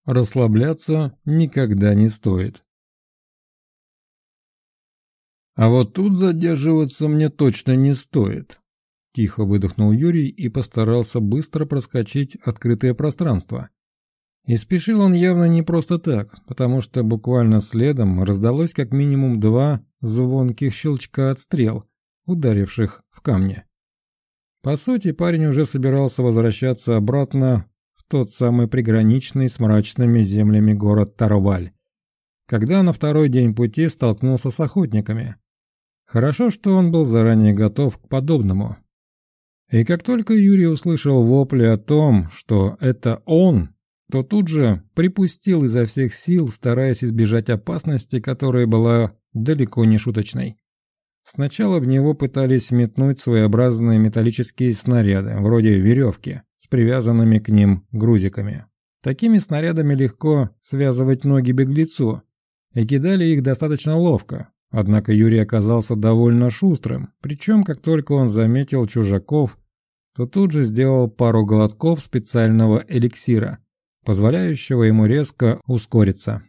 расслабляться никогда не стоит. «А вот тут задерживаться мне точно не стоит», – тихо выдохнул Юрий и постарался быстро проскочить открытое пространство. И спешил он явно не просто так, потому что буквально следом раздалось как минимум 2 звонких щелчка от стрел, ударивших в камни. По сути, парень уже собирался возвращаться обратно в тот самый приграничный с мрачными землями город Тарваль, когда на второй день пути столкнулся с охотниками. Хорошо, что он был заранее готов к подобному. И как только Юрий услышал вопли о том, что это он, то тут же припустил изо всех сил, стараясь избежать опасности, которая была далеко не шуточной. Сначала в него пытались метнуть своеобразные металлические снаряды, вроде веревки, с привязанными к ним грузиками. Такими снарядами легко связывать ноги беглецу, и кидали их достаточно ловко. Однако Юрий оказался довольно шустрым, причем как только он заметил чужаков, то тут же сделал пару глотков специального эликсира, позволяющего ему резко ускориться.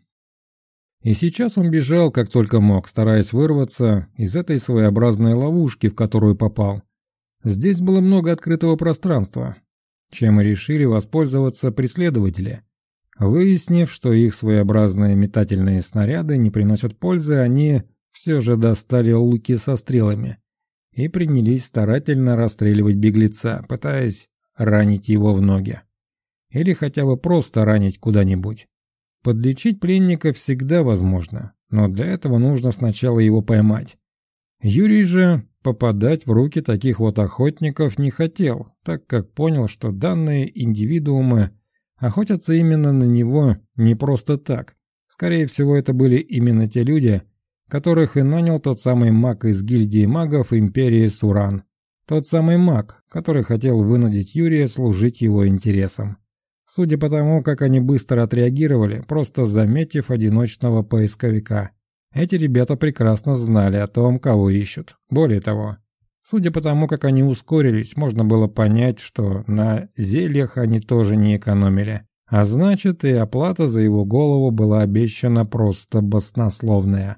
И сейчас он бежал как только мог, стараясь вырваться из этой своеобразной ловушки, в которую попал. Здесь было много открытого пространства, чем и решили воспользоваться преследователи. Выяснив, что их своеобразные метательные снаряды не приносят пользы, они все же достали луки со стрелами и принялись старательно расстреливать беглеца, пытаясь ранить его в ноги. Или хотя бы просто ранить куда-нибудь. Подлечить пленника всегда возможно, но для этого нужно сначала его поймать. Юрий же попадать в руки таких вот охотников не хотел, так как понял, что данные индивидуумы охотятся именно на него не просто так. Скорее всего, это были именно те люди, которых и нанял тот самый маг из гильдии магов Империи Суран. Тот самый маг, который хотел вынудить Юрия служить его интересам. Судя по тому, как они быстро отреагировали, просто заметив одиночного поисковика. Эти ребята прекрасно знали о том, кого ищут. Более того, судя по тому, как они ускорились, можно было понять, что на зельях они тоже не экономили. А значит, и оплата за его голову была обещана просто баснословная.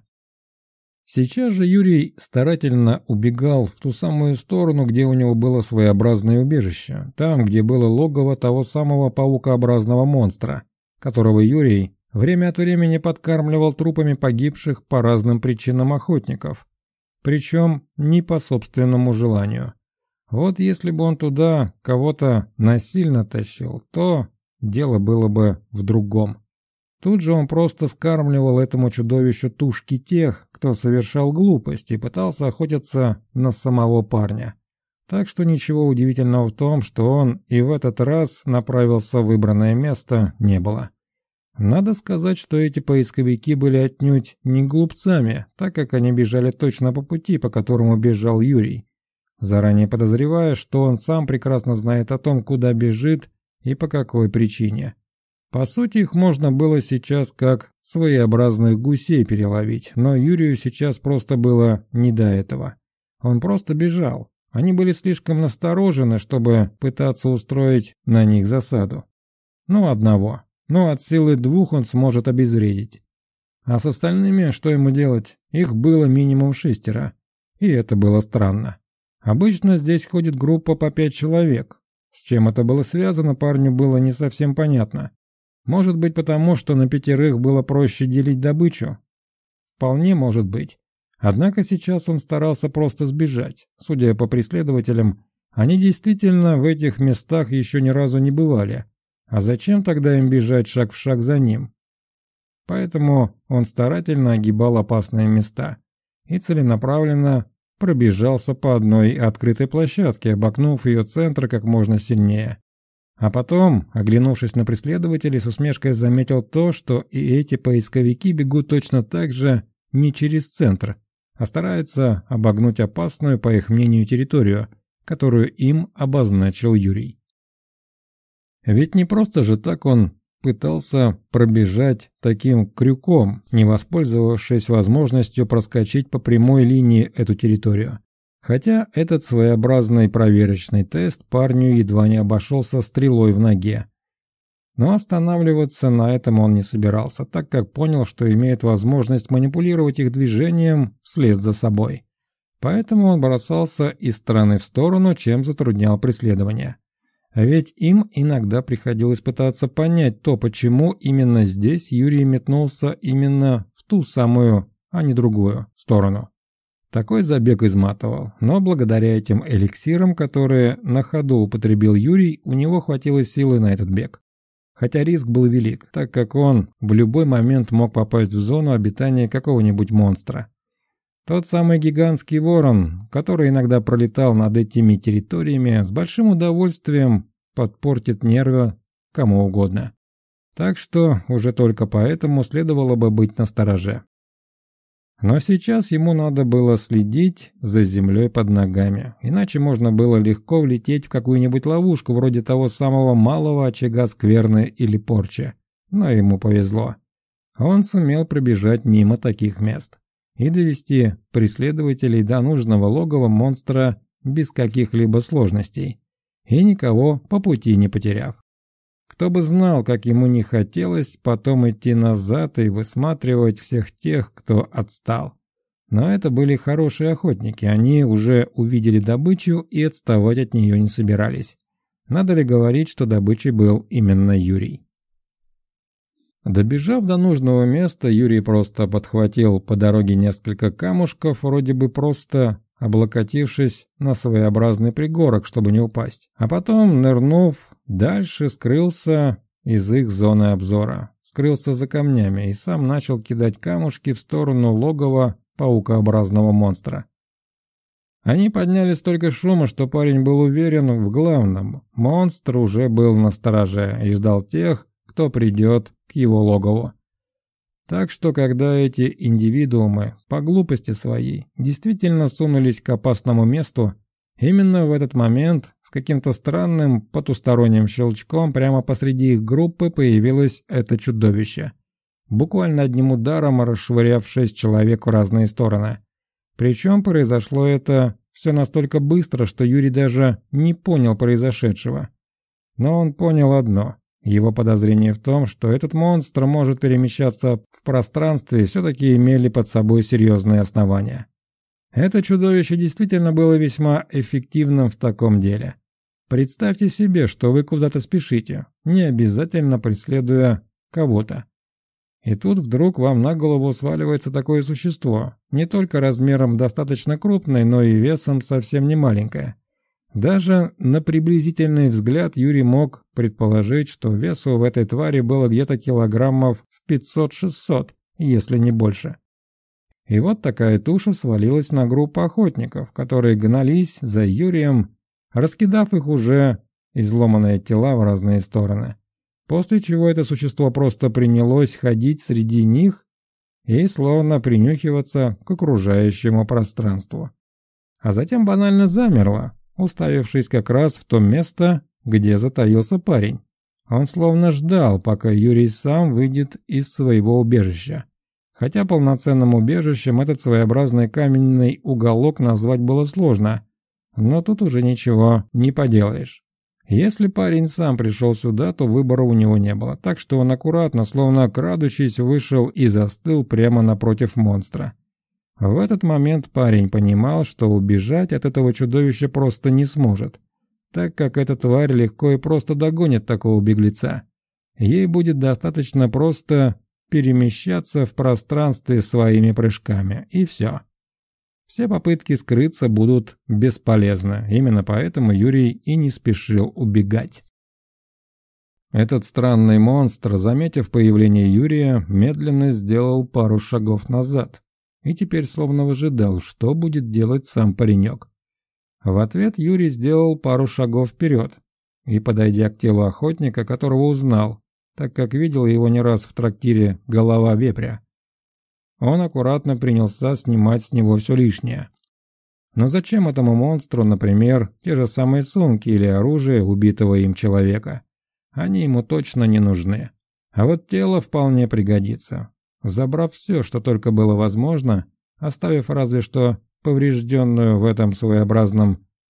Сейчас же Юрий старательно убегал в ту самую сторону, где у него было своеобразное убежище, там, где было логово того самого паукообразного монстра, которого Юрий время от времени подкармливал трупами погибших по разным причинам охотников, причем не по собственному желанию. Вот если бы он туда кого-то насильно тащил, то дело было бы в другом. Тут же он просто скармливал этому чудовищу тушки тех, кто совершал глупость и пытался охотиться на самого парня. Так что ничего удивительного в том, что он и в этот раз направился в выбранное место, не было. Надо сказать, что эти поисковики были отнюдь не глупцами, так как они бежали точно по пути, по которому бежал Юрий, заранее подозревая, что он сам прекрасно знает о том, куда бежит и по какой причине. По сути, их можно было сейчас как своеобразных гусей переловить, но Юрию сейчас просто было не до этого. Он просто бежал. Они были слишком насторожены, чтобы пытаться устроить на них засаду. Ну, одного. Но от силы 2 он сможет обезвредить. А с остальными что ему делать? Их было минимум 6. И это было странно. Обычно здесь ходит группа по 5 человек. С чем это было связано, парню было не совсем понятно. Может быть, потому что на 5 было проще делить добычу? Вполне может быть. Однако сейчас он старался просто сбежать. Судя по преследователям, они действительно в этих местах еще ни разу не бывали. А зачем тогда им бежать шаг в шаг за ним? Поэтому он старательно огибал опасные места и целенаправленно пробежался по одной открытой площадке, обогнув ее центр как можно сильнее. А потом, оглянувшись на преследователей, с усмешкой заметил то, что и эти поисковики бегут точно так же не через центр, а стараются обогнуть опасную, по их мнению, территорию, которую им обозначил Юрий. Ведь не просто же так он пытался пробежать таким крюком, не воспользовавшись возможностью проскочить по прямой линии эту территорию. Хотя этот своеобразный проверочный тест парню едва не обошелся стрелой в ноге. Но останавливаться на этом он не собирался, так как понял, что имеет возможность манипулировать их движением вслед за собой. Поэтому он бросался из стороны в сторону, чем затруднял преследование. А ведь им иногда приходилось пытаться понять то, почему именно здесь Юрий метнулся именно в ту самую, а не другую сторону. Такой забег изматывал, но благодаря этим эликсирам, которые на ходу употребил Юрий, у него хватило силы на этот бег. Хотя риск был велик, так как он в любой момент мог попасть в зону обитания какого-нибудь монстра. Тот самый гигантский ворон, который иногда пролетал над этими территориями, с большим удовольствием подпортит нервы кому угодно. Так что уже только поэтому следовало бы быть настороже. Но сейчас ему надо было следить за землей под ногами, иначе можно было легко влететь в какую-нибудь ловушку вроде того самого малого очага скверны или порчи. Но ему повезло. Он сумел пробежать мимо таких мест и довести преследователей до нужного логова монстра без каких-либо сложностей, и никого по пути не потеряв. Кто бы знал, как ему не хотелось потом идти назад и высматривать всех тех, кто отстал. Но это были хорошие охотники, они уже увидели добычу и отставать от нее не собирались. Надо ли говорить, что добычей был именно Юрий? Добежав до нужного места, Юрий просто подхватил по дороге несколько камушков, вроде бы просто облокотившись на своеобразный пригорок, чтобы не упасть. А потом, нырнув дальше, скрылся из их зоны обзора. Скрылся за камнями и сам начал кидать камушки в сторону логова паукообразного монстра. Они подняли столько шума, что парень был уверен в главном. Монстр уже был настороже и ждал тех, кто придет к его логову. Так что, когда эти индивидуумы, по глупости своей, действительно сунулись к опасному месту, именно в этот момент с каким-то странным потусторонним щелчком прямо посреди их группы появилось это чудовище, буквально одним ударом расшвыряв 6 человек в разные стороны. Причем произошло это все настолько быстро, что Юрий даже не понял произошедшего. Но он понял одно. Его подозрения в том, что этот монстр может перемещаться в пространстве, все-таки имели под собой серьезные основания. Это чудовище действительно было весьма эффективным в таком деле. Представьте себе, что вы куда-то спешите, не обязательно преследуя кого-то. И тут вдруг вам на голову сваливается такое существо, не только размером достаточно крупное, но и весом совсем не маленькое. Даже на приблизительный взгляд Юрий мог предположить, что весу в этой твари было где-то килограммов в 500-600, если не больше. И вот такая туша свалилась на группу охотников, которые гнались за Юрием, раскидав их уже изломанные тела в разные стороны. После чего это существо просто принялось ходить среди них и словно принюхиваться к окружающему пространству. А затем банально замерло, уставившись как раз в то место, где затаился парень. Он словно ждал, пока Юрий сам выйдет из своего убежища. Хотя полноценным убежищем этот своеобразный каменный уголок назвать было сложно, но тут уже ничего не поделаешь. Если парень сам пришел сюда, то выбора у него не было, так что он аккуратно, словно крадучись, вышел и застыл прямо напротив монстра. В этот момент парень понимал, что убежать от этого чудовища просто не сможет, так как эта тварь легко и просто догонит такого беглеца. Ей будет достаточно просто перемещаться в пространстве своими прыжками, и все. Все попытки скрыться будут бесполезны, именно поэтому Юрий и не спешил убегать. Этот странный монстр, заметив появление Юрия, медленно сделал пару шагов назад и теперь словно выжидал, что будет делать сам паренек. В ответ Юрий сделал пару шагов вперед и, подойдя к телу охотника, которого узнал, так как видел его не раз в трактире «Голова вепря», он аккуратно принялся снимать с него все лишнее. Но зачем этому монстру, например, те же самые сумки или оружие убитого им человека? Они ему точно не нужны. А вот тело вполне пригодится. Забрав все, что только было возможно, оставив разве что поврежденную в этом своеобразном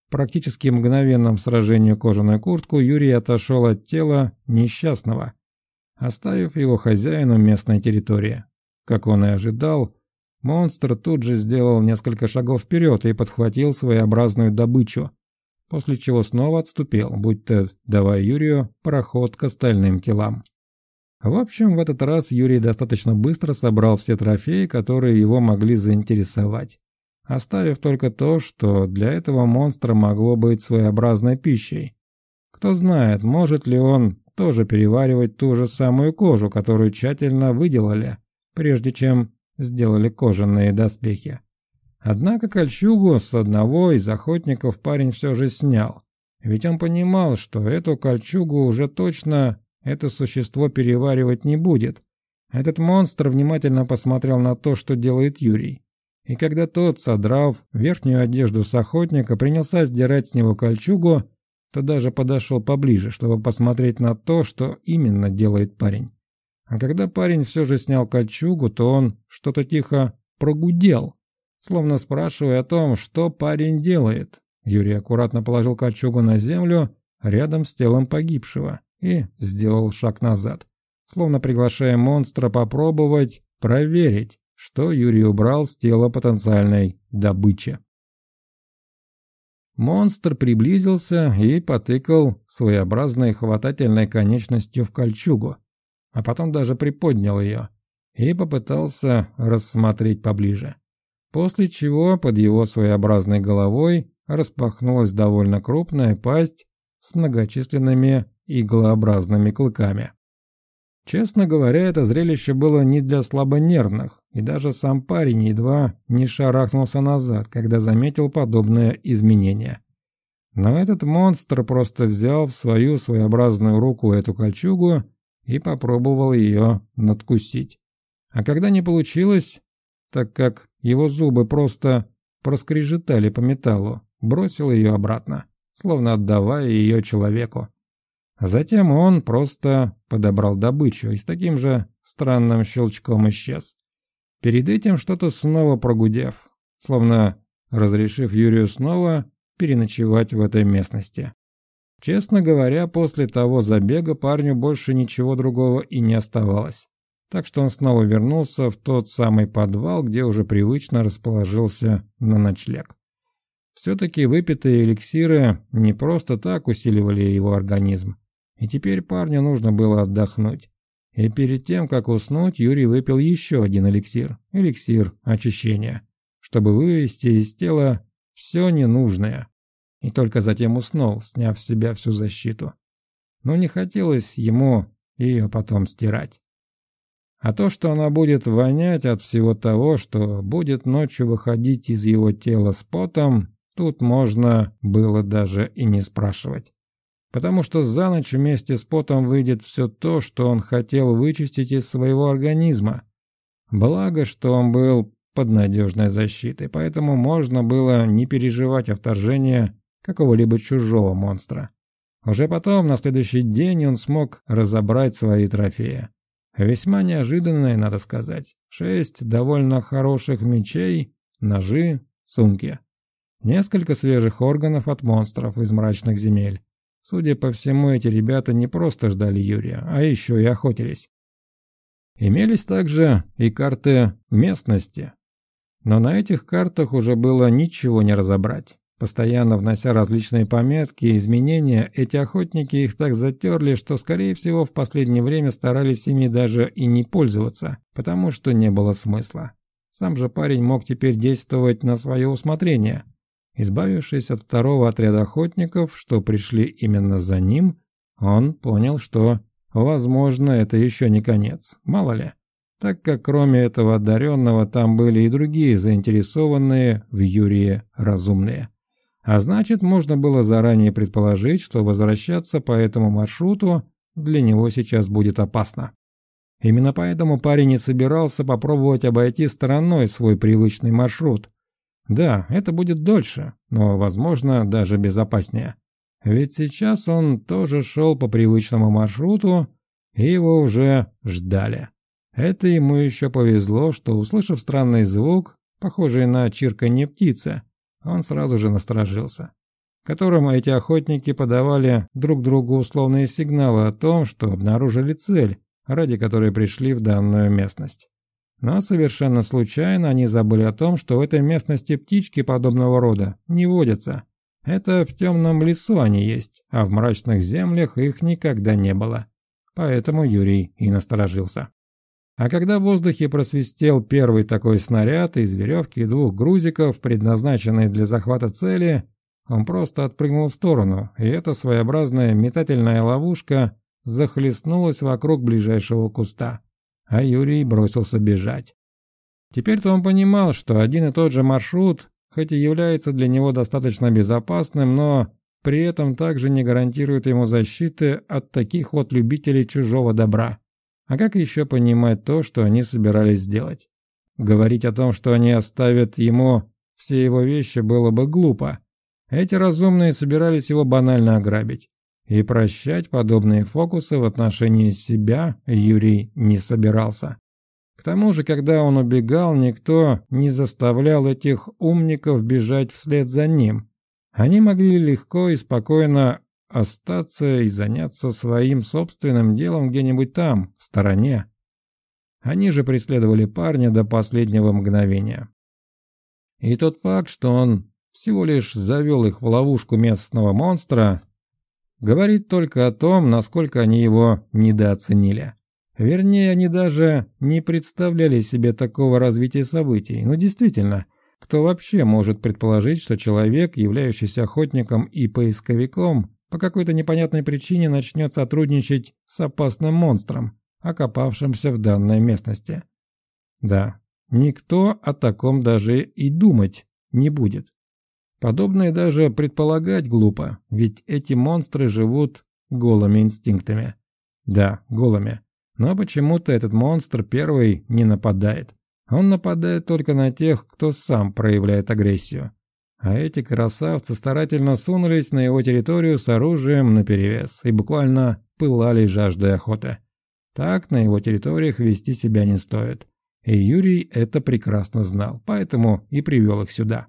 практически мгновенном сражении кожаную куртку, Юрий отошел от тела несчастного, оставив его хозяину местной территории. Как он и ожидал, монстр тут же сделал несколько шагов вперед и подхватил своеобразную добычу, после чего снова отступил, будто давая Юрию проход к остальным телам. В общем, в этот раз Юрий достаточно быстро собрал все трофеи, которые его могли заинтересовать, оставив только то, что для этого монстра могло быть своеобразной пищей. Кто знает, может ли он тоже переваривать ту же самую кожу, которую тщательно выделали, прежде чем сделали кожаные доспехи. Однако кольчугу с одного из охотников парень все же снял, ведь он понимал, что эту кольчугу уже точно это существо переваривать не будет. Этот монстр внимательно посмотрел на то, что делает Юрий. И когда тот, содрав верхнюю одежду с охотника, принялся сдирать с него кольчугу, то даже подошел поближе, чтобы посмотреть на то, что именно делает парень. А когда парень все же снял кольчугу, то он что-то тихо прогудел, словно спрашивая о том, что парень делает. Юрий аккуратно положил кольчугу на землю рядом с телом погибшего и сделал шаг назад, словно приглашая монстра попробовать проверить, что Юрий убрал с тела потенциальной добычи. Монстр приблизился и потыкал своеобразной хватательной конечностью в кольчугу, а потом даже приподнял ее и попытался рассмотреть поближе. После чего под его своеобразной головой распахнулась довольно крупная пасть с многочисленными иглообразными клыками. Честно говоря, это зрелище было не для слабонервных, и даже сам парень едва не шарахнулся назад, когда заметил подобное изменение. Но этот монстр просто взял в свою своеобразную руку эту кольчугу и попробовал ее надкусить. А когда не получилось, так как его зубы просто проскрежетали по металлу, бросил ее обратно, словно отдавая ее человеку. Затем он просто подобрал добычу и с таким же странным щелчком исчез. Перед этим что-то снова прогудев, словно разрешив Юрию снова переночевать в этой местности. Честно говоря, после того забега парню больше ничего другого и не оставалось. Так что он снова вернулся в тот самый подвал, где уже привычно расположился на ночлег. Все-таки выпитые эликсиры не просто так усиливали его организм. И теперь парню нужно было отдохнуть. И перед тем, как уснуть, Юрий выпил еще один эликсир очищения, чтобы вывести из тела все ненужное. И только затем уснул, сняв с себя всю защиту. Но не хотелось ему ее потом стирать. А то, что она будет вонять от всего того, что будет ночью выходить из его тела с потом, тут можно было даже и не спрашивать. Потому что за ночь вместе с потом выйдет все то, что он хотел вычистить из своего организма. Благо, что он был под надежной защитой, поэтому можно было не переживать о вторжении какого-либо чужого монстра. Уже потом, на следующий день, он смог разобрать свои трофеи. Весьма неожиданные, надо сказать. 6 довольно хороших мечей, ножи, сумки. Несколько свежих органов от монстров из мрачных земель. Судя по всему, эти ребята не просто ждали Юрия, а еще и охотились. Имелись также и карты местности. Но на этих картах уже было ничего не разобрать. Постоянно внося различные пометки и изменения, эти охотники их так затерли, что, скорее всего, в последнее время старались ими даже и не пользоваться, потому что не было смысла. Сам же парень мог теперь действовать на свое усмотрение. Избавившись от второго отряда охотников, что пришли именно за ним, он понял, что, возможно, это еще не конец, мало ли. Так как кроме этого одаренного там были и другие заинтересованные в Юрии разумные. А значит, можно было заранее предположить, что возвращаться по этому маршруту для него сейчас будет опасно. Именно поэтому парень не собирался попробовать обойти стороной свой привычный маршрут. Да, это будет дольше, но, возможно, даже безопаснее. Ведь сейчас он тоже шел по привычному маршруту, и его уже ждали. Это ему еще повезло, что, услышав странный звук, похожий на чирканье птицы, он сразу же насторожился. которым эти охотники подавали друг другу условные сигналы о том, что обнаружили цель, ради которой пришли в данную местность. Но совершенно случайно они забыли о том, что в этой местности птички подобного рода не водятся. Это в темном лесу они есть, а в мрачных землях их никогда не было. Поэтому Юрий и насторожился. А когда в воздухе просвистел первый такой снаряд из веревки и 2 грузиков, предназначенный для захвата цели, он просто отпрыгнул в сторону, и эта своеобразная метательная ловушка захлестнулась вокруг ближайшего куста. А Юрий бросился бежать. Теперь-то он понимал, что один и тот же маршрут, хоть и является для него достаточно безопасным, но при этом также не гарантирует ему защиты от таких вот любителей чужого добра. А как еще понимать то, что они собирались сделать? Говорить о том, что они оставят ему все его вещи, было бы глупо. Эти разумные собирались его банально ограбить. И прощать подобные фокусы в отношении себя Юрий не собирался. К тому же, когда он убегал, никто не заставлял этих умников бежать вслед за ним. Они могли легко и спокойно остаться и заняться своим собственным делом где-нибудь там, в стороне. Они же преследовали парня до последнего мгновения. И тот факт, что он всего лишь завел их в ловушку местного монстра, говорит только о том, насколько они его недооценили. Вернее, они даже не представляли себе такого развития событий. Но действительно, кто вообще может предположить, что человек, являющийся охотником и поисковиком, по какой-то непонятной причине начнет сотрудничать с опасным монстром, окопавшимся в данной местности? Да, никто о таком даже и думать не будет. Подобное даже предполагать глупо, ведь эти монстры живут голыми инстинктами. Да, голыми. Но почему-то этот монстр первый не нападает. Он нападает только на тех, кто сам проявляет агрессию. А эти красавцы старательно сунулись на его территорию с оружием наперевес и буквально пылали жаждой охоты. Так на его территориях вести себя не стоит. И Юрий это прекрасно знал, поэтому и привел их сюда.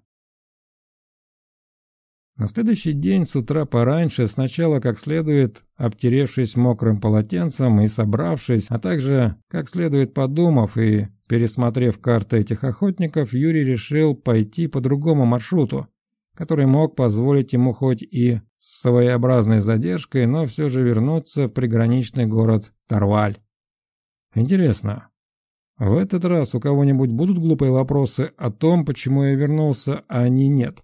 На следующий день с утра пораньше, сначала как следует обтеревшись мокрым полотенцем и собравшись, а также как следует подумав и пересмотрев карты этих охотников, Юрий решил пойти по другому маршруту, который мог позволить ему хоть и с своеобразной задержкой, но все же вернуться в приграничный город Тарваль. Интересно, в этот раз у кого-нибудь будут глупые вопросы о том, почему я вернулся, а они нет?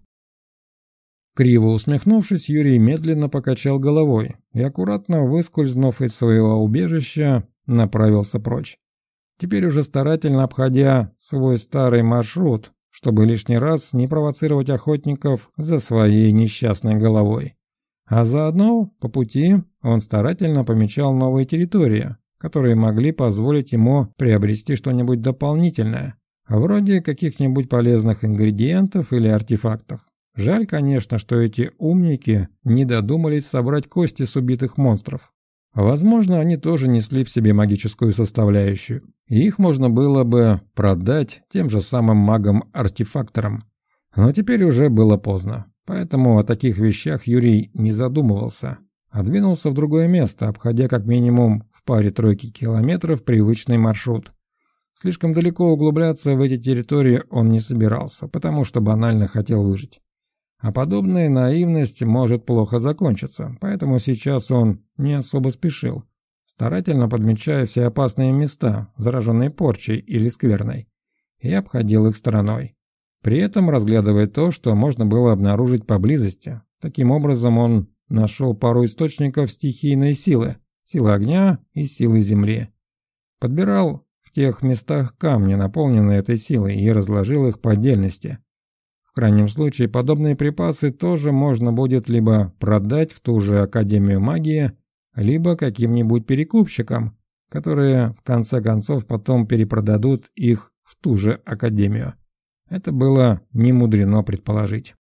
Криво усмехнувшись, Юрий медленно покачал головой и, аккуратно выскользнув из своего убежища, направился прочь. Теперь уже старательно обходя свой старый маршрут, чтобы лишний раз не провоцировать охотников за своей несчастной головой. А заодно, по пути, он старательно помечал новые территории, которые могли позволить ему приобрести что-нибудь дополнительное, вроде каких-нибудь полезных ингредиентов или артефактов. Жаль, конечно, что эти умники не додумались собрать кости с убитых монстров. Возможно, они тоже несли в себе магическую составляющую, и их можно было бы продать тем же самым магам-артефакторам. Но теперь уже было поздно, поэтому о таких вещах Юрий не задумывался, а двинулся в другое место, обходя как минимум в паре-тройки километров привычный маршрут. Слишком далеко углубляться в эти территории он не собирался, потому что банально хотел выжить. А подобная наивность может плохо закончиться, поэтому сейчас он не особо спешил, старательно подмечая все опасные места, зараженные порчей или скверной, и обходил их стороной. При этом разглядывая то, что можно было обнаружить поблизости. Таким образом он нашел пару источников стихийной силы, силы огня и силы земли. Подбирал в тех местах камни, наполненные этой силой, и разложил их по отдельности. В крайнем случае, подобные припасы тоже можно будет либо продать в ту же Академию магии, либо каким-нибудь перекупщикам, которые в конце концов потом перепродадут их в ту же Академию. Это было немудрено предположить.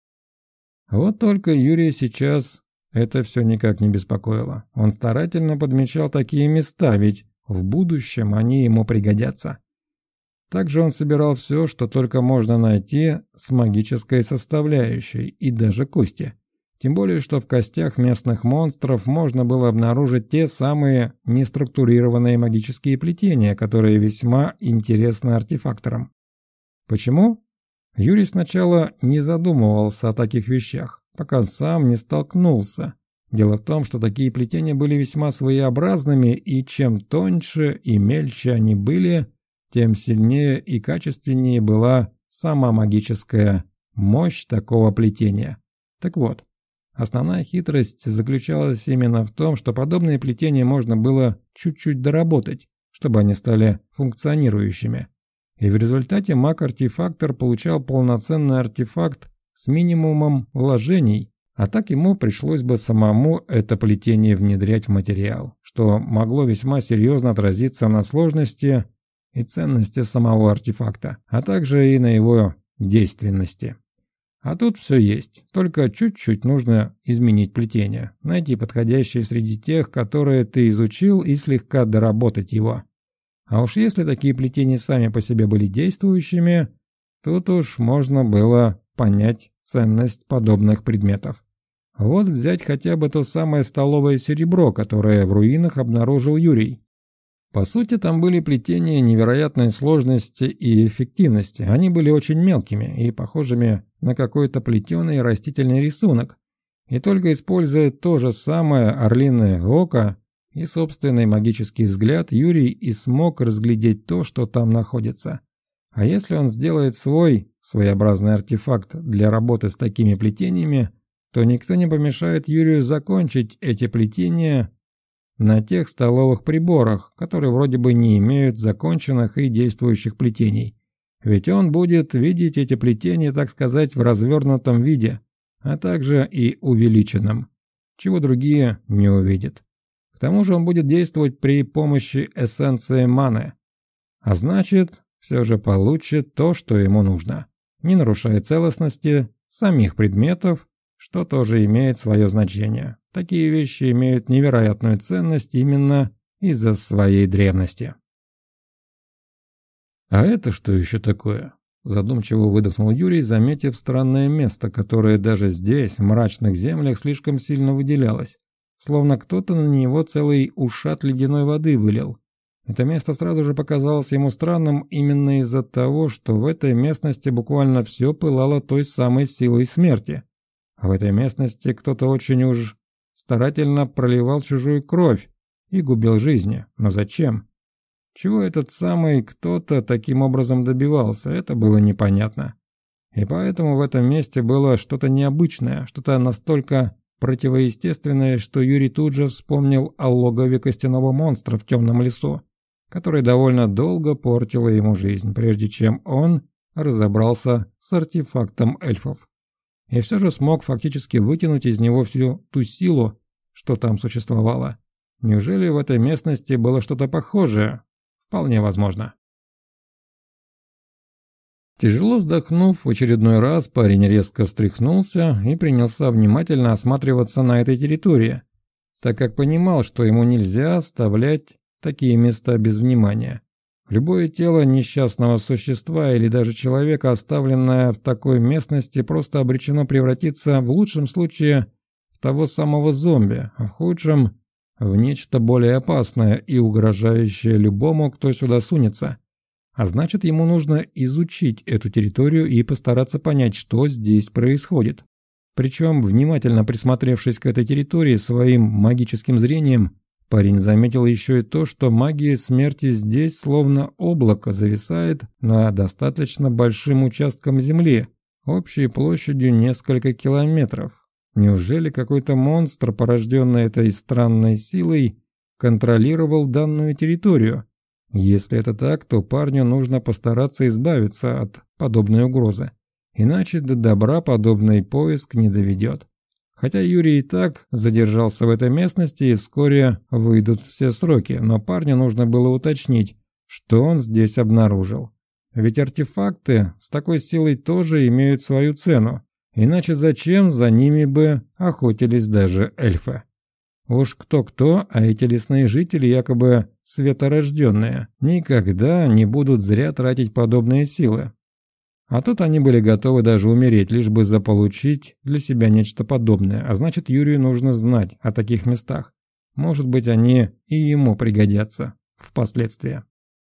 Вот только Юрия сейчас это все никак не беспокоило. Он старательно подмечал такие места, ведь в будущем они ему пригодятся. Также он собирал все, что только можно найти с магической составляющей, и даже кости. Тем более, что в костях местных монстров можно было обнаружить те самые неструктурированные магические плетения, которые весьма интересны артефакторам. Почему? Юрий сначала не задумывался о таких вещах, пока сам не столкнулся. Дело в том, что такие плетения были весьма своеобразными, и чем тоньше и мельче они были, тем сильнее и качественнее была сама магическая мощь такого плетения. Так вот, основная хитрость заключалась именно в том, что подобные плетения можно было чуть-чуть доработать, чтобы они стали функционирующими. И в результате маг-артефактор получал полноценный артефакт с минимумом вложений, а так ему пришлось бы самому это плетение внедрять в материал, что могло весьма серьезно отразиться на сложности и ценности самого артефакта, а также и на его действенности. А тут все есть, только чуть-чуть нужно изменить плетение, найти подходящее среди тех, которые ты изучил, и слегка доработать его. А уж если такие плетения сами по себе были действующими, тут уж можно было понять ценность подобных предметов. Вот взять хотя бы то самое столовое серебро, которое в руинах обнаружил Юрий. По сути, там были плетения невероятной сложности и эффективности. Они были очень мелкими и похожими на какой-то плетеный растительный рисунок. И только используя то же самое орлиное око и собственный магический взгляд, Юрий и смог разглядеть то, что там находится. А если он сделает свой своеобразный артефакт для работы с такими плетениями, то никто не помешает Юрию закончить эти плетения на тех столовых приборах, которые вроде бы не имеют законченных и действующих плетений. Ведь он будет видеть эти плетения, так сказать, в развернутом виде, а также и увеличенном, чего другие не увидят. К тому же он будет действовать при помощи эссенции маны, а значит, все же получит то, что ему нужно, не нарушая целостности самих предметов, что тоже имеет свое значение. Такие вещи имеют невероятную ценность именно из-за своей древности. «А это что еще такое?» Задумчиво выдохнул Юрий, заметив странное место, которое даже здесь, в мрачных землях, слишком сильно выделялось. Словно кто-то на него целый ушат ледяной воды вылил. Это место сразу же показалось ему странным именно из-за того, что в этой местности буквально все пылало той самой силой смерти. А в этой местности кто-то очень уж старательно проливал чужую кровь и губил жизни. Но зачем? Чего этот самый кто-то таким образом добивался, это было непонятно. И поэтому в этом месте было что-то необычное, что-то настолько противоестественное, что Юрий тут же вспомнил о логове костяного монстра в темном лесу, который довольно долго портило ему жизнь, прежде чем он разобрался с артефактом эльфов. И все же смог фактически вытянуть из него всю ту силу, что там существовало. Неужели в этой местности было что-то похожее? Вполне возможно. Тяжело вздохнув в очередной раз, парень резко встряхнулся и принялся внимательно осматриваться на этой территории, так как понимал, что ему нельзя оставлять такие места без внимания. Любое тело несчастного существа или даже человека, оставленное в такой местности, просто обречено превратиться в лучшем случае в того самого зомби, а в худшем – в нечто более опасное и угрожающее любому, кто сюда сунется. А значит, ему нужно изучить эту территорию и постараться понять, что здесь происходит. Причем, внимательно присмотревшись к этой территории своим магическим зрением, парень заметил еще и то, что магия смерти здесь словно облако зависает над достаточно большим участком земли, общей площадью несколько километров. Неужели какой-то монстр, порожденный этой странной силой, контролировал данную территорию? Если это так, то парню нужно постараться избавиться от подобной угрозы. Иначе до добра подобный поиск не доведет. Хотя Юрий и так задержался в этой местности, и вскоре выйдут все сроки, но парню нужно было уточнить, что он здесь обнаружил. Ведь артефакты с такой силой тоже имеют свою цену. Иначе зачем за ними бы охотились даже эльфы? Уж кто-кто, а эти лесные жители, якобы светорожденные, никогда не будут зря тратить подобные силы. А тут они были готовы даже умереть, лишь бы заполучить для себя нечто подобное. А значит, Юрию нужно знать о таких местах. Может быть, они и ему пригодятся впоследствии.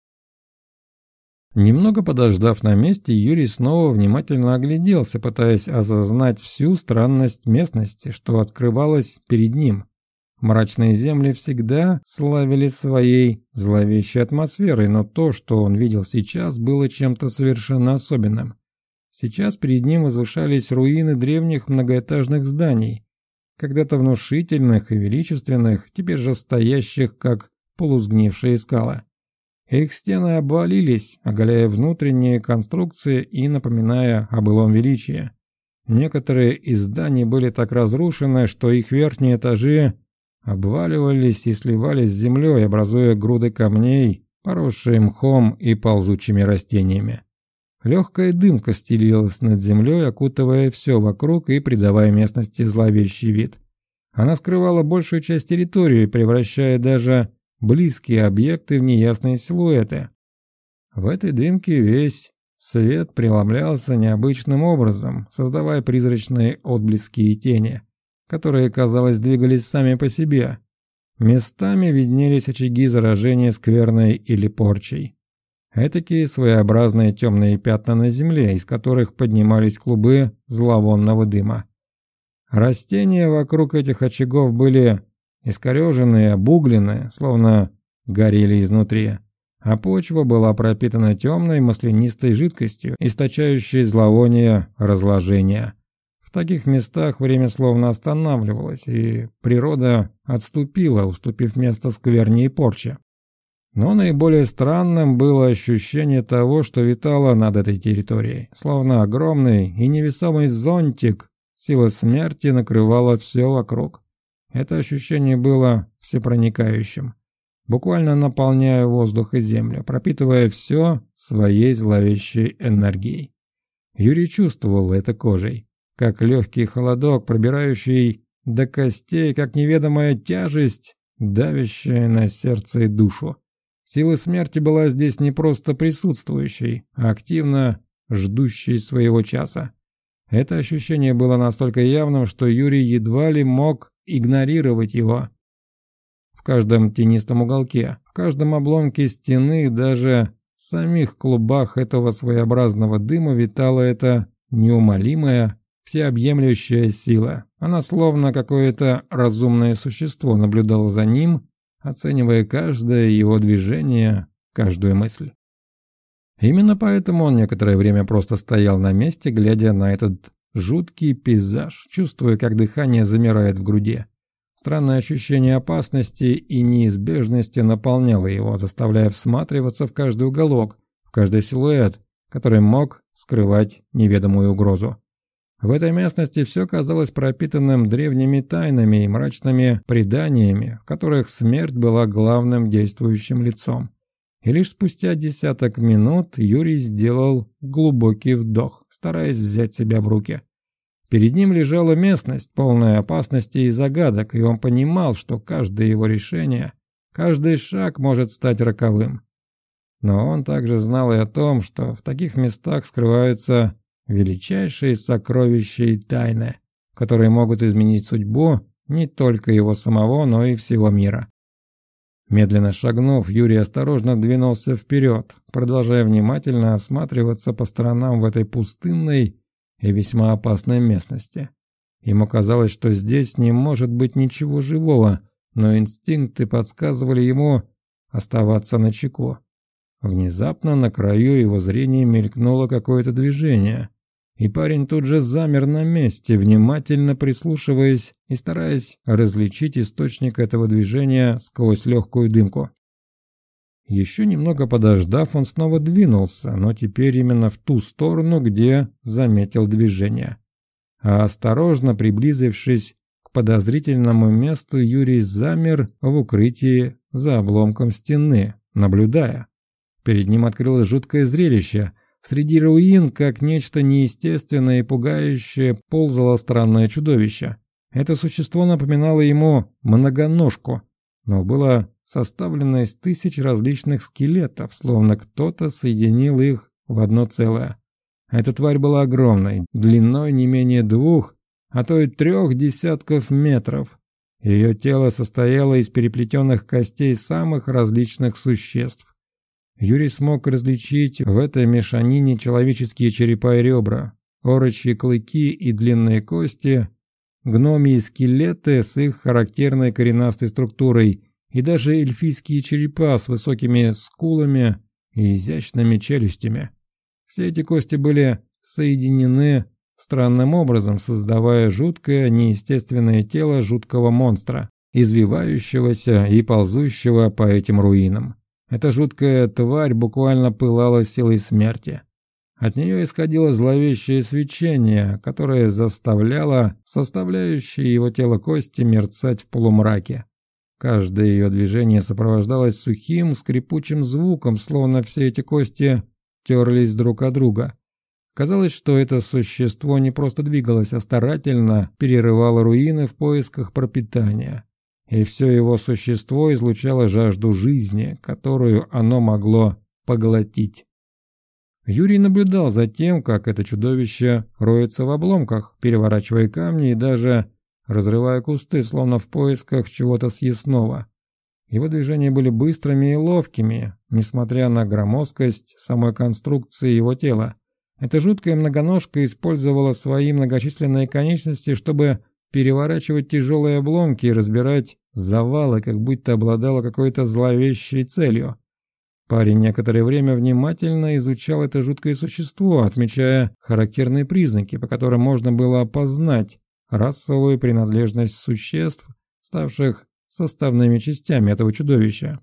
Немного подождав на месте, Юрий снова внимательно огляделся, пытаясь осознать всю странность местности, что открывалось перед ним. Мрачные земли всегда славились своей зловещей атмосферой, но то, что он видел сейчас, было чем-то совершенно особенным. Сейчас перед ним возвышались руины древних многоэтажных зданий, когда-то внушительных и величественных, теперь же стоящих, как полусгнившие скалы. Их стены обвалились, оголяя внутренние конструкции и напоминая о былом величии. Некоторые из зданий были так разрушены, что их верхние этажи обваливались и сливались с землей, образуя груды камней, поросшие мхом и ползучими растениями. Легкая дымка стелилась над землей, окутывая все вокруг и придавая местности зловещий вид. Она скрывала большую часть территории, превращая даже близкие объекты в неясные силуэты. В этой дымке весь свет преломлялся необычным образом, создавая призрачные отблески и тени, которые, казалось, двигались сами по себе. Местами виднелись очаги заражения скверной или порчей. Этакие своеобразные темные пятна на земле, из которых поднимались клубы зловонного дыма. Растения вокруг этих очагов были искореженные и обугленные, словно горели изнутри, а почва была пропитана темной маслянистой жидкостью, источающей зловоние разложения. В таких местах время словно останавливалось, и природа отступила, уступив место скверне и порче. Но наиболее странным было ощущение того, что витало над этой территорией, словно огромный и невесомый зонтик, сила смерти накрывала все вокруг. Это ощущение было всепроникающим, буквально наполняя воздух и землю, пропитывая все своей зловещей энергией. Юрий чувствовал это кожей, как легкий холодок, пробирающий до костей, как неведомая тяжесть, давящая на сердце и душу. Сила смерти была здесь не просто присутствующей, а активно ждущей своего часа. Это ощущение было настолько явным, что Юрий едва ли мог игнорировать его. В каждом тенистом уголке, в каждом обломке стены, даже в самих клубах этого своеобразного дыма витала эта неумолимая, всеобъемлющая сила. Она словно какое-то разумное существо наблюдала за ним, оценивая каждое его движение, каждую мысль. Именно поэтому он некоторое время просто стоял на месте, глядя на этот жуткий пейзаж, чувствуя, как дыхание замирает в груди. Странное ощущение опасности и неизбежности наполняло его, заставляя всматриваться в каждый уголок, в каждый силуэт, который мог скрывать неведомую угрозу. В этой местности все казалось пропитанным древними тайнами и мрачными преданиями, в которых смерть была главным действующим лицом. И лишь спустя десяток минут Юрий сделал глубокий вдох, стараясь взять себя в руки. Перед ним лежала местность, полная опасностей и загадок, и он понимал, что каждое его решение, каждый шаг может стать роковым. Но он также знал и о том, что в таких местах скрываются величайшие сокровища и тайны, которые могут изменить судьбу не только его самого, но и всего мира. Медленно шагнув, Юрий осторожно двинулся вперед, продолжая внимательно осматриваться по сторонам в этой пустынной и весьма опасной местности. Ему казалось, что здесь не может быть ничего живого, но инстинкты подсказывали ему оставаться начеку. Внезапно на краю его зрения мелькнуло какое-то движение, и парень тут же замер на месте, внимательно прислушиваясь и стараясь различить источник этого движения сквозь легкую дымку. Еще немного подождав, он снова двинулся, но теперь именно в ту сторону, где заметил движение. А осторожно приблизившись к подозрительному месту, Юрий замер в укрытии за обломком стены, наблюдая. Перед ним открылось жуткое зрелище. Среди руин, как нечто неестественное и пугающее, ползало странное чудовище. Это существо напоминало ему многоножку, но было составлено из тысяч различных скелетов, словно кто-то соединил их в одно целое. Эта тварь была огромной, длиной не менее 2, а то и 3 десятков метров. Ее тело состояло из переплетенных костей самых различных существ. Юрий смог различить в этой мешанине человеческие черепа и ребра, орочьи клыки и длинные кости, гномьи скелеты с их характерной коренастой структурой и даже эльфийские черепа с высокими скулами и изящными челюстями. Все эти кости были соединены странным образом, создавая жуткое, неестественное тело жуткого монстра, извивающегося и ползущего по этим руинам. Эта жуткая тварь буквально пылала силой смерти. От нее исходило зловещее свечение, которое заставляло составляющие его тело кости мерцать в полумраке. Каждое ее движение сопровождалось сухим, скрипучим звуком, словно все эти кости терлись друг от друга. Казалось, что это существо не просто двигалось, а старательно перерывало руины в поисках пропитания. И все его существо излучало жажду жизни, которую оно могло поглотить. Юрий наблюдал за тем, как это чудовище роется в обломках, переворачивая камни и даже разрывая кусты, словно в поисках чего-то съестного. Его движения были быстрыми и ловкими, несмотря на громоздкость самой конструкции его тела. Эта жуткая многоножка использовала свои многочисленные конечности, чтобы переворачивать тяжелые обломки и разбирать завалы, как будто обладала какой-то зловещей целью. Парень некоторое время внимательно изучал это жуткое существо, отмечая характерные признаки, по которым можно было опознать расовую принадлежность существ, ставших составными частями этого чудовища.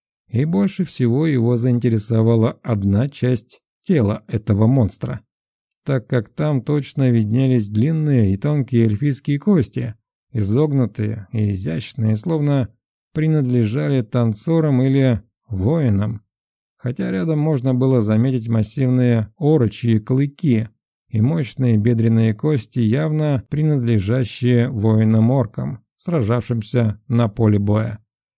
И больше всего его заинтересовала одна часть тела этого монстра, так как там точно виднелись длинные и тонкие эльфийские кости, изогнутые и изящные, словно принадлежали танцорам или воинам, хотя рядом можно было заметить массивные орочьи клыки и мощные бедренные кости, явно принадлежащие воинам-оркам, сражавшимся на поле боя.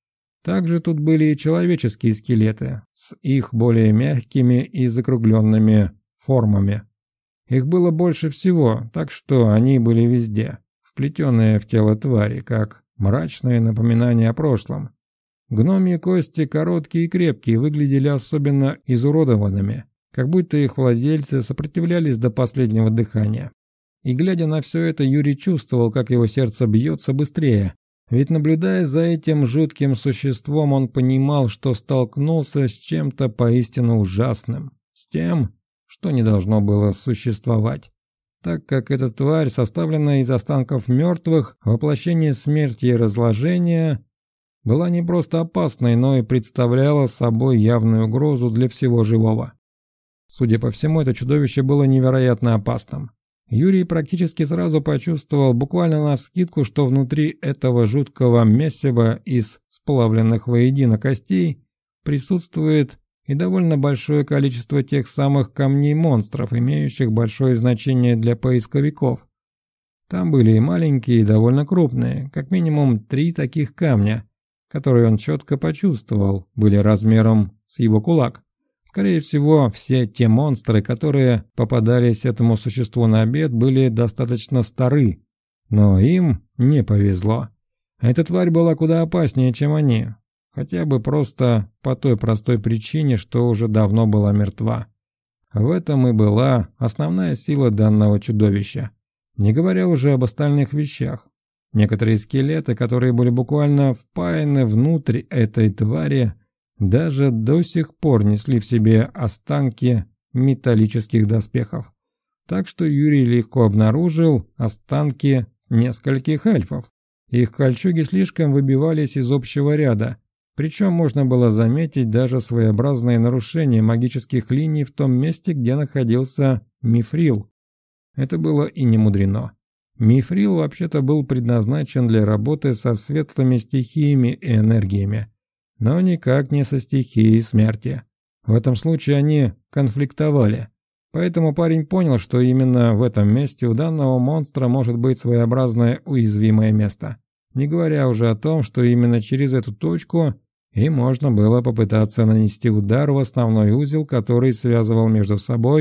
Также тут были и человеческие скелеты с их более мягкими и закругленными формами. Их было больше всего, так что они были везде, вплетенные в тело твари, как мрачное напоминание о прошлом. Гномьи кости, короткие и крепкие, выглядели особенно изуродованными, как будто их владельцы сопротивлялись до последнего дыхания. И глядя на все это, Юрий чувствовал, как его сердце бьется быстрее. Ведь наблюдая за этим жутким существом, он понимал, что столкнулся с чем-то поистине ужасным, с тем, что не должно было существовать. Так как эта тварь, составленная из останков мертвых, воплощение смерти и разложения, была не просто опасной, но и представляла собой явную угрозу для всего живого. Судя по всему, это чудовище было невероятно опасным. Юрий практически сразу почувствовал, буквально навскидку, что внутри этого жуткого месива из сплавленных воедино костей присутствует и довольно большое количество тех самых камней-монстров, имеющих большое значение для поисковиков. Там были и маленькие, и довольно крупные, как минимум 3 таких камня, которые он четко почувствовал, были размером с его кулак. Скорее всего, все те монстры, которые попадались этому существу на обед, были достаточно стары, но им не повезло. Эта тварь была куда опаснее, чем они, хотя бы просто по той простой причине, что уже давно была мертва. В этом и была основная сила данного чудовища, не говоря уже об остальных вещах. Некоторые скелеты, которые были буквально впаяны внутрь этой твари, даже до сих пор несли в себе останки металлических доспехов. Так что Юрий легко обнаружил останки нескольких эльфов. Их кольчуги слишком выбивались из общего ряда, причем можно было заметить даже своеобразные нарушения магических линий в том месте, где находился мифрил. Это было и не мудрено. Мифрил вообще-то был предназначен для работы со светлыми стихиями и энергиями, но никак не со стихией смерти. В этом случае они конфликтовали. Поэтому парень понял, что именно в этом месте у данного монстра может быть своеобразное уязвимое место. Не говоря уже о том, что именно через эту точку и можно было попытаться нанести удар в основной узел, который связывал между собой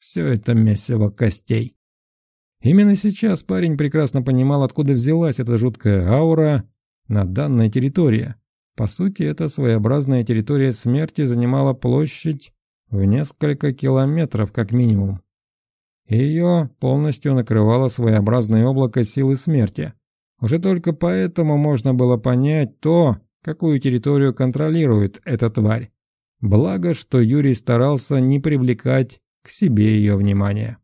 все это месиво костей. Именно сейчас парень прекрасно понимал, откуда взялась эта жуткая аура на данной территории. По сути, эта своеобразная территория смерти занимала площадь в несколько километров как минимум. Ее полностью накрывало своеобразное облако силы смерти. Уже только поэтому можно было понять то, какую территорию контролирует эта тварь. Благо, что Юрий старался не привлекать к себе ее внимание.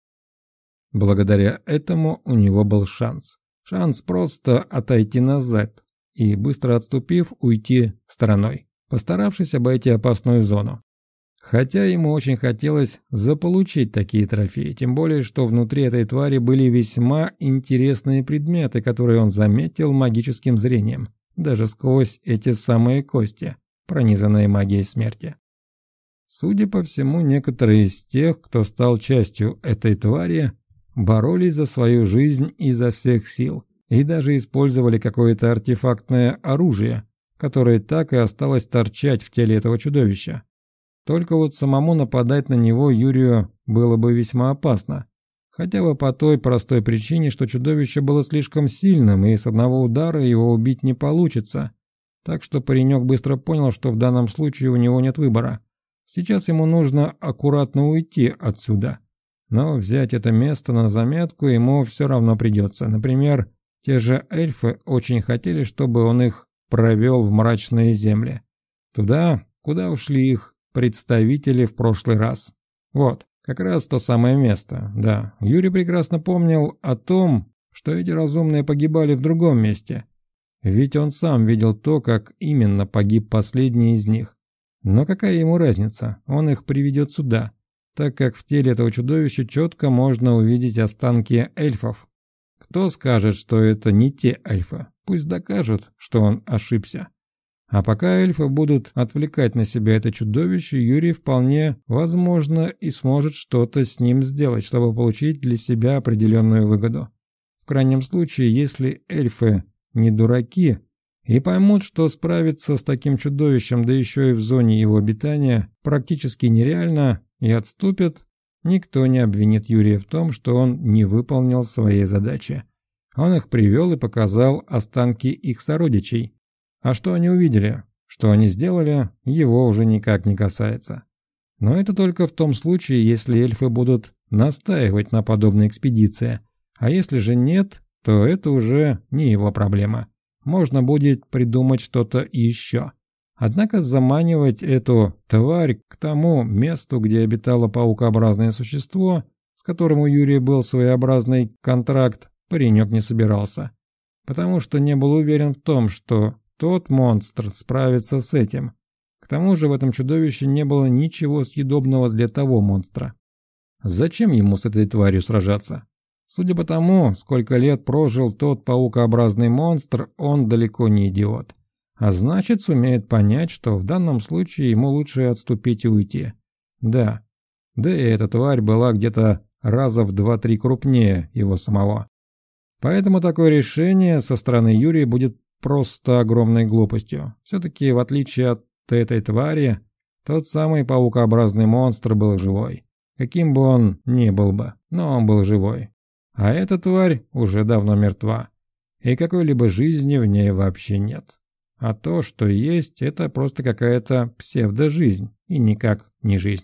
Благодаря этому у него был шанс. Шанс просто отойти назад и, быстро отступив, уйти стороной, постаравшись обойти опасную зону. Хотя ему очень хотелось заполучить такие трофеи, тем более, что внутри этой твари были весьма интересные предметы, которые он заметил магическим зрением, даже сквозь эти самые кости, пронизанные магией смерти. Судя по всему, некоторые из тех, кто стал частью этой твари, боролись за свою жизнь изо всех сил и даже использовали какое-то артефактное оружие, которое так и осталось торчать в теле этого чудовища. Только вот самому нападать на него Юрию было бы весьма опасно. Хотя бы по той простой причине, что чудовище было слишком сильным, и с одного удара его убить не получится. Так что паренек быстро понял, что в данном случае у него нет выбора. Сейчас ему нужно аккуратно уйти отсюда. Но взять это место на заметку ему все равно придется. Например, те же эльфы очень хотели, чтобы он их провел в мрачные земли. Туда, куда ушли их представители в прошлый раз. Вот, как раз то самое место. Да, Юрий прекрасно помнил о том, что эти разумные погибали в другом месте. Ведь он сам видел то, как именно погиб последний из них. Но какая ему разница, он их приведет сюда, так как в теле этого чудовища четко можно увидеть останки эльфов. Кто скажет, что это не те эльфы? Пусть докажут, что он ошибся. А пока эльфы будут отвлекать на себя это чудовище, Юрий вполне возможно и сможет что-то с ним сделать, чтобы получить для себя определенную выгоду. В крайнем случае, если эльфы не дураки и поймут, что справиться с таким чудовищем, да еще и в зоне его обитания, практически нереально, и отступят, никто не обвинит Юрия в том, что он не выполнил своей задачи. Он их привел и показал останки их сородичей. А что они увидели, что они сделали, его уже никак не касается. Но это только в том случае, если эльфы будут настаивать на подобной экспедиции. А если же нет, то это уже не его проблема. Можно будет придумать что-то еще. Однако заманивать эту тварь к тому месту, где обитало паукообразное существо, с которым у Юрия был своеобразный контракт, паренек не собирался. Потому что не был уверен в том, что тот монстр справится с этим. К тому же в этом чудовище не было ничего съедобного для того монстра. Зачем ему с этой тварью сражаться? Судя по тому, сколько лет прожил тот паукообразный монстр, он далеко не идиот. А значит, сумеет понять, что в данном случае ему лучше отступить и уйти. Да и эта тварь была где-то раза в 2-3 крупнее его самого. Поэтому такое решение со стороны Юрия будет просто огромной глупостью. Все-таки, в отличие от этой твари, тот самый паукообразный монстр был живой. Каким бы он ни был бы, но он был живой. А эта тварь уже давно мертва. И какой-либо жизни в ней вообще нет. А то, что есть, это просто какая-то псевдожизнь, и никак не жизнь.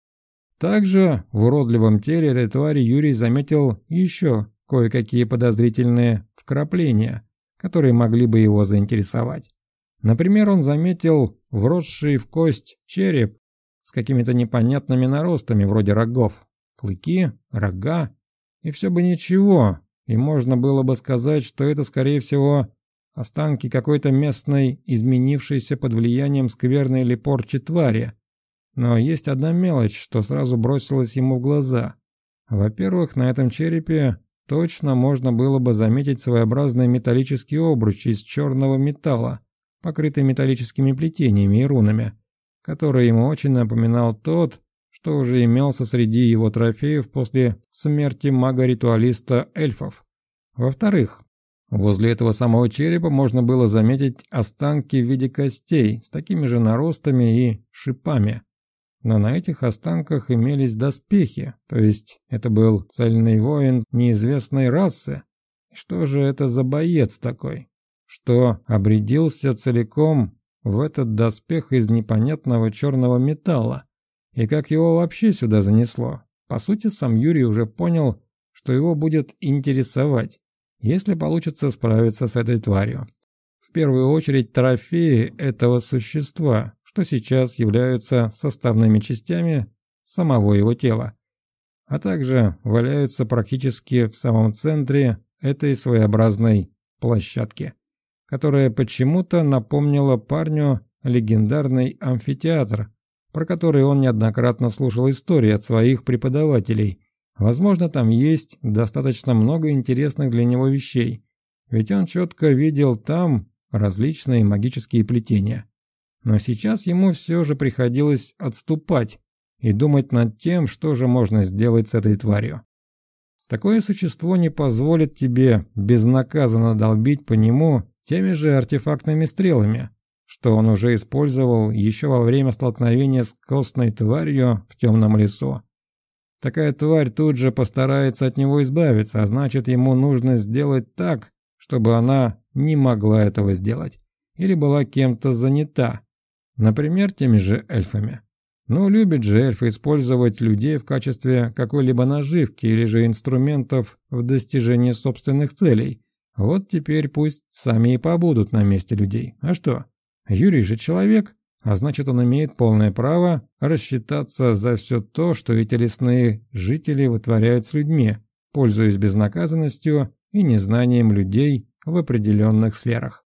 Также в уродливом теле этой твари Юрий заметил еще кое-какие подозрительные вкрапления, которые могли бы его заинтересовать. Например, он заметил вросший в кость череп с какими-то непонятными наростами, вроде рогов, клыки, рога, и все бы ничего, и можно было бы сказать, что это, скорее всего, останки какой-то местной, изменившейся под влиянием скверной или порчи твари. Но есть одна мелочь, что сразу бросилась ему в глаза. Во-первых, на этом черепе точно можно было бы заметить своеобразный металлический обруч из черного металла, покрытый металлическими плетениями и рунами, который ему очень напоминал тот, что уже имелся среди его трофеев после смерти мага-ритуалиста эльфов. Во-вторых, возле этого самого черепа можно было заметить останки в виде костей с такими же наростами и шипами. но на этих останках имелись доспехи, то есть это был цельный воин неизвестной расы. Что же это за боец такой, что обрядился целиком в этот доспех из непонятного черного металла? И как его вообще сюда занесло? По сути, сам Юрий уже понял, что его будет интересовать, если получится справиться с этой тварью. В первую очередь трофеи этого существа, что сейчас являются составными частями самого его тела, а также валяются практически в самом центре этой своеобразной площадки, которая почему-то напомнила парню легендарный амфитеатр, про который он неоднократно слушал истории от своих преподавателей. Возможно, там есть достаточно много интересных для него вещей, ведь он четко видел там различные магические плетения. Но сейчас ему все же приходилось отступать и думать над тем, что же можно сделать с этой тварью. Такое существо не позволит тебе безнаказанно долбить по нему теми же артефактными стрелами, что он уже использовал еще во время столкновения с костной тварью в темном лесу. Такая тварь тут же постарается от него избавиться, а значит, ему нужно сделать так, чтобы она не могла этого сделать, или была кем-то занята, например, теми же эльфами. Ну, любят же эльфы использовать людей в качестве какой-либо наживки или же инструментов в достижении собственных целей. Вот теперь пусть сами и побудут на месте людей. А что? Юрий же человек, а значит, он имеет полное право рассчитаться за все то, что эти лесные жители вытворяют с людьми, пользуясь безнаказанностью и незнанием людей в определенных сферах.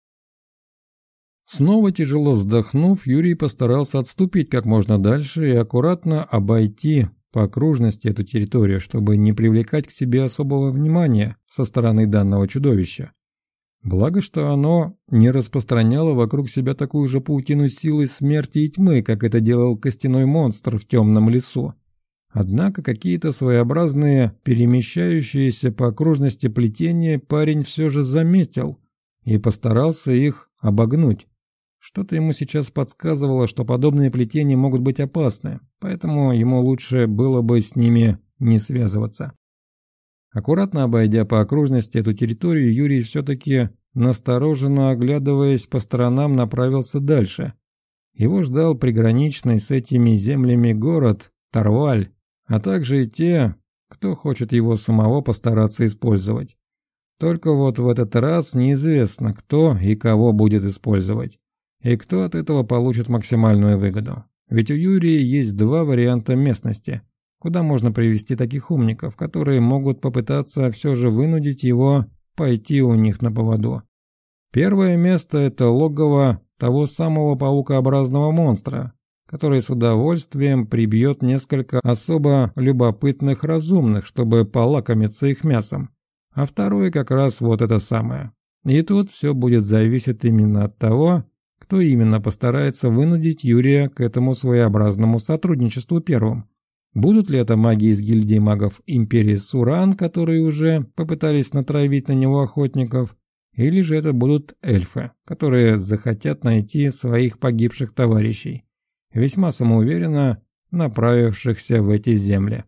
Снова тяжело вздохнув, Юрий постарался отступить как можно дальше и аккуратно обойти по окружности эту территорию, чтобы не привлекать к себе особого внимания со стороны данного чудовища. Благо, что оно не распространяло вокруг себя такую же паутину силы смерти и тьмы, как это делал костяной монстр в темном лесу. Однако какие-то своеобразные, перемещающиеся по окружности плетения парень все же заметил и постарался их обогнуть. Что-то ему сейчас подсказывало, что подобные плетения могут быть опасны, поэтому ему лучше было бы с ними не связываться. Аккуратно обойдя по окружности эту территорию, Юрий все-таки, настороженно оглядываясь по сторонам, направился дальше. Его ждал приграничный с этими землями город Тарваль, а также и те, кто хочет его самого постараться использовать. Только вот в этот раз неизвестно, кто и кого будет использовать, и кто от этого получит максимальную выгоду. Ведь у Юрия есть два варианта местности, куда можно привести таких умников, которые могут попытаться все же вынудить его пойти у них на поводу. Первое место – это логово того самого паукообразного монстра, который с удовольствием прибьет несколько особо любопытных разумных, чтобы полакомиться их мясом. А второе как раз вот это самое. И тут все будет зависеть именно от того, кто именно постарается вынудить Юрия к этому своеобразному сотрудничеству первым. Будут ли это маги из гильдии магов Империи Суран, которые уже попытались натравить на него охотников, или же это будут эльфы, которые захотят найти своих погибших товарищей, весьма самоуверенно направившихся в эти земли.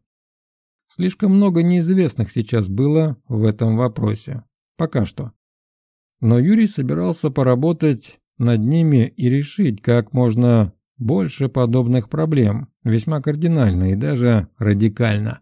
Слишком много неизвестных сейчас было в этом вопросе. Пока что. Но Юрий собирался поработать над ними и решить как можно больше подобных проблем, весьма кардинально и даже радикально.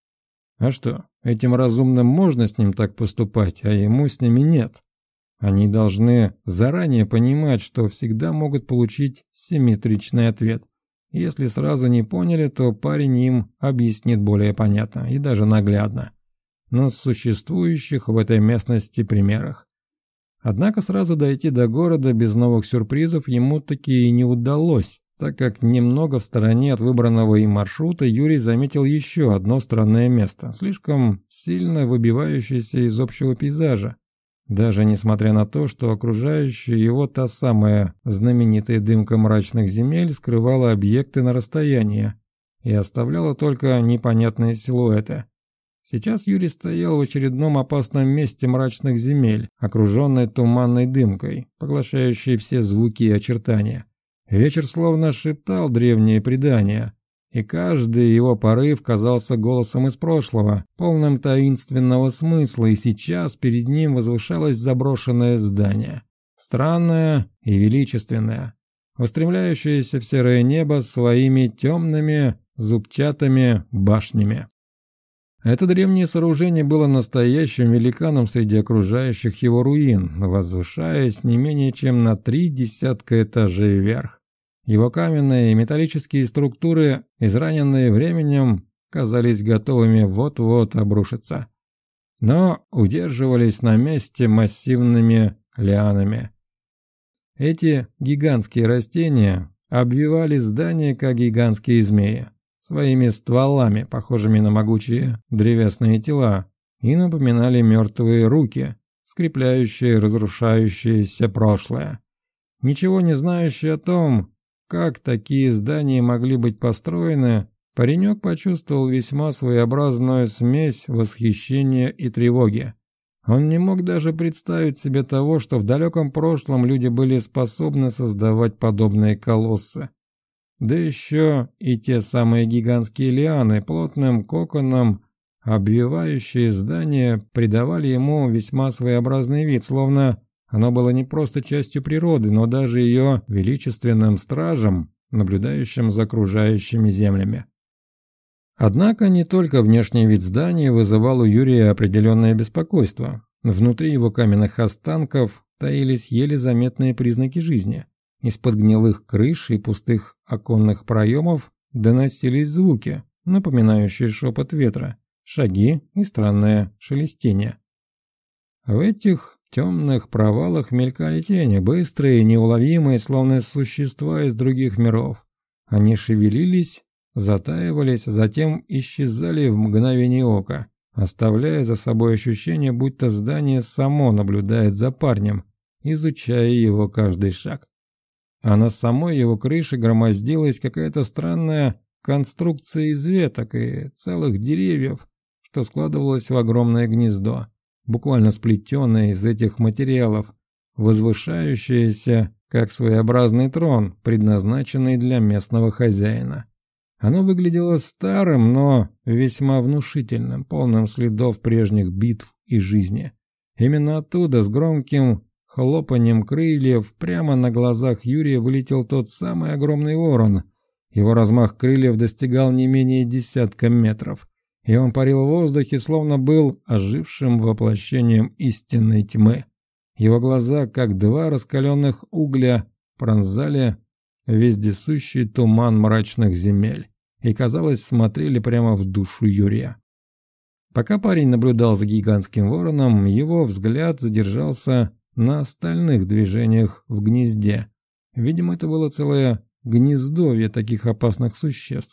А что, этим разумным можно с ним так поступать, а ему с ними нет? Они должны заранее понимать, что всегда могут получить симметричный ответ. Если сразу не поняли, то парень им объяснит более понятно и даже наглядно, на существующих в этой местности примерах. Однако сразу дойти до города без новых сюрпризов ему таки и не удалось, так как немного в стороне от выбранного им маршрута Юрий заметил еще одно странное место, слишком сильно выбивающееся из общего пейзажа. Даже несмотря на то, что окружающая его та самая знаменитая дымка мрачных земель скрывала объекты на расстоянии и оставляла только непонятные силуэты. Сейчас Юрий стоял в очередном опасном месте мрачных земель, окруженной туманной дымкой, поглощающей все звуки и очертания. Вечер словно шептал древние предания, и каждый его порыв казался голосом из прошлого, полным таинственного смысла, и сейчас перед ним возвышалось заброшенное здание. Странное и величественное, устремляющееся в серое небо своими темными зубчатыми башнями. Это древнее сооружение было настоящим великаном среди окружающих его руин, возвышаясь не менее чем на 3 десятка этажей вверх. Его каменные и металлические структуры, израненные временем, казались готовыми вот-вот обрушиться, но удерживались на месте массивными лианами. Эти гигантские растения обвивали здание, как гигантские змеи, своими стволами, похожими на могучие древесные тела, и напоминали мертвые руки, скрепляющие разрушающееся прошлое. Ничего не знающий о том, как такие здания могли быть построены, паренек почувствовал весьма своеобразную смесь восхищения и тревоги. Он не мог даже представить себе того, что в далеком прошлом люди были способны создавать подобные колоссы. Да еще и те самые гигантские лианы, плотным коконом, обвивающие здание, придавали ему весьма своеобразный вид, словно оно было не просто частью природы, но даже ее величественным стражем, наблюдающим за окружающими землями. Однако не только внешний вид здания вызывал у Юрия определенное беспокойство. Внутри его каменных останков таились еле заметные признаки жизни. Из-под гнилых крыш и пустых оконных проемов доносились звуки, напоминающие шепот ветра, шаги и странное шелестение. В этих темных провалах мелькали тени, быстрые и неуловимые, словно существа из других миров. Они шевелились, затаивались, затем исчезали в мгновение ока, оставляя за собой ощущение, будто здание само наблюдает за парнем, изучая его каждый шаг. А на самой его крыше громоздилась какая-то странная конструкция из веток и целых деревьев, что складывалось в огромное гнездо, буквально сплетенное из этих материалов, возвышающееся как своеобразный трон, предназначенный для местного хозяина. Оно выглядело старым, но весьма внушительным, полным следов прежних битв и жизни. Именно оттуда с громким хлопанием крыльев прямо на глазах Юрия вылетел тот самый огромный ворон. Его размах крыльев достигал не менее 10 метров, и он парил в воздухе, словно был ожившим воплощением истинной тьмы. Его глаза, как 2 раскаленных угля, пронзали вездесущий туман мрачных земель и, казалось, смотрели прямо в душу Юрия. Пока парень наблюдал за гигантским вороном, его взгляд задержался на остальных движениях в гнезде. Видимо, это было целое гнездовье таких опасных существ.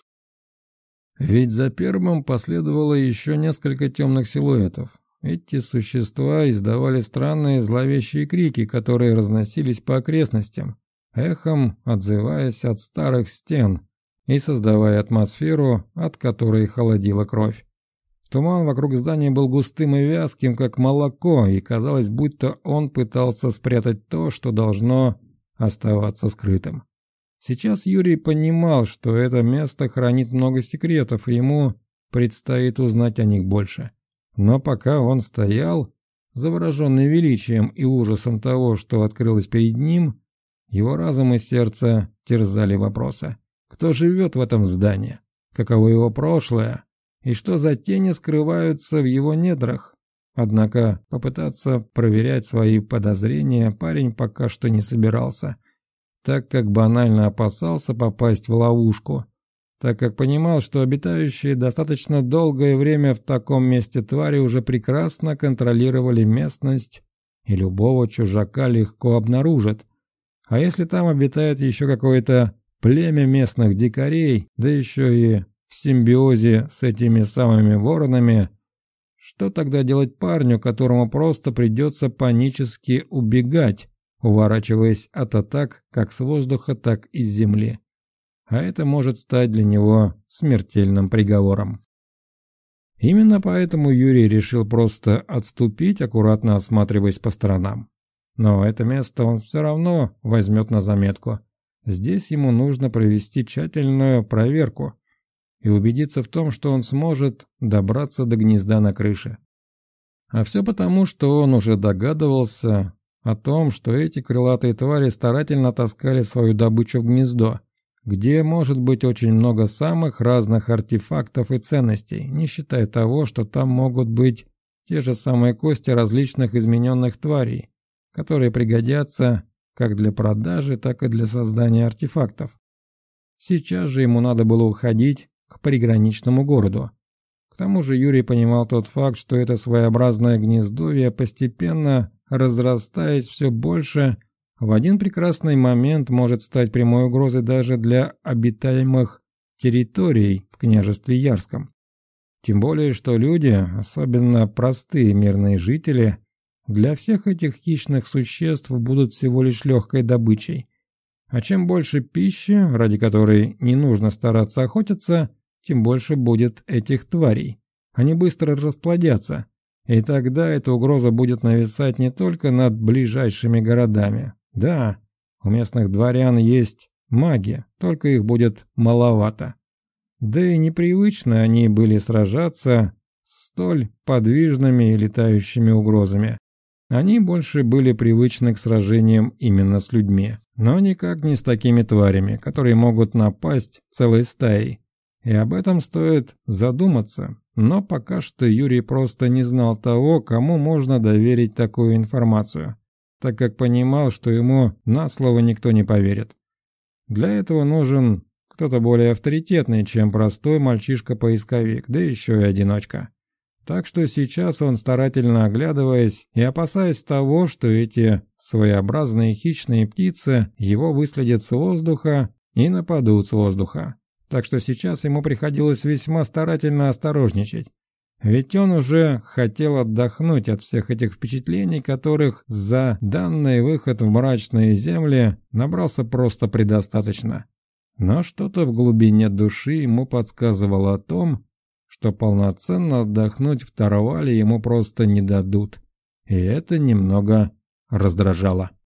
Ведь за первым последовало еще несколько темных силуэтов. Эти существа издавали странные зловещие крики, которые разносились по окрестностям, эхом отзываясь от старых стен и создавая атмосферу, от которой холодила кровь. Туман вокруг здания был густым и вязким, как молоко, и казалось, будто он пытался спрятать то, что должно оставаться скрытым. Сейчас Юрий понимал, что это место хранит много секретов, и ему предстоит узнать о них больше. Но пока он стоял, завороженный величием и ужасом того, что открылось перед ним, его разум и сердце терзали вопросы. Кто живет в этом здании? Каково его прошлое? И что за тени скрываются в его недрах? Однако попытаться проверять свои подозрения парень пока что не собирался, так как банально опасался попасть в ловушку, так как понимал, что обитающие достаточно долгое время в таком месте твари уже прекрасно контролировали местность и любого чужака легко обнаружат. А если там обитает еще какое-то племя местных дикарей, да еще и в симбиозе с этими самыми воронами, что тогда делать парню, которому просто придется панически убегать, уворачиваясь от атак как с воздуха, так и с земли? А это может стать для него смертельным приговором. Именно поэтому Юрий решил просто отступить, аккуратно осматриваясь по сторонам. Но это место он все равно возьмет на заметку. Здесь ему нужно провести тщательную проверку и убедиться в том, что он сможет добраться до гнезда на крыше. А все потому, что он уже догадывался о том, что эти крылатые твари старательно таскали свою добычу в гнездо, где может быть очень много самых разных артефактов и ценностей, не считая того, что там могут быть те же самые кости различных измененных тварей, которые пригодятся как для продажи, так и для создания артефактов. Сейчас же ему надо было уходить к приграничному городу. К тому же Юрий понимал тот факт, что это своеобразное гнездовье, постепенно разрастаясь все больше, в один прекрасный момент может стать прямой угрозой даже для обитаемых территорий в княжестве Ярском. Тем более, что люди, особенно простые мирные жители, для всех этих хищных существ будут всего лишь легкой добычей. А чем больше пищи, ради которой не нужно стараться охотиться, тем больше будет этих тварей. Они быстро расплодятся, и тогда эта угроза будет нависать не только над ближайшими городами. Да, у местных дворян есть маги, только их будет маловато. Да и непривычно они были сражаться с столь подвижными и летающими угрозами. Они больше были привычны к сражениям именно с людьми, но никак не с такими тварями, которые могут напасть целой стаей. И об этом стоит задуматься, но пока что Юрий просто не знал того, кому можно доверить такую информацию, так как понимал, что ему на слово никто не поверит. Для этого нужен кто-то более авторитетный, чем простой мальчишка-поисковик, да еще и одиночка. Так что сейчас он, старательно оглядываясь и опасаясь того, что эти своеобразные хищные птицы его выследят с воздуха и нападут с воздуха. Так что сейчас ему приходилось весьма старательно осторожничать. Ведь он уже хотел отдохнуть от всех этих впечатлений, которых за данный выход в мрачные земли набрался просто предостаточно. Но что-то в глубине души ему подсказывало о том, что полноценно отдохнуть в Тарвале ему просто не дадут. И это немного раздражало.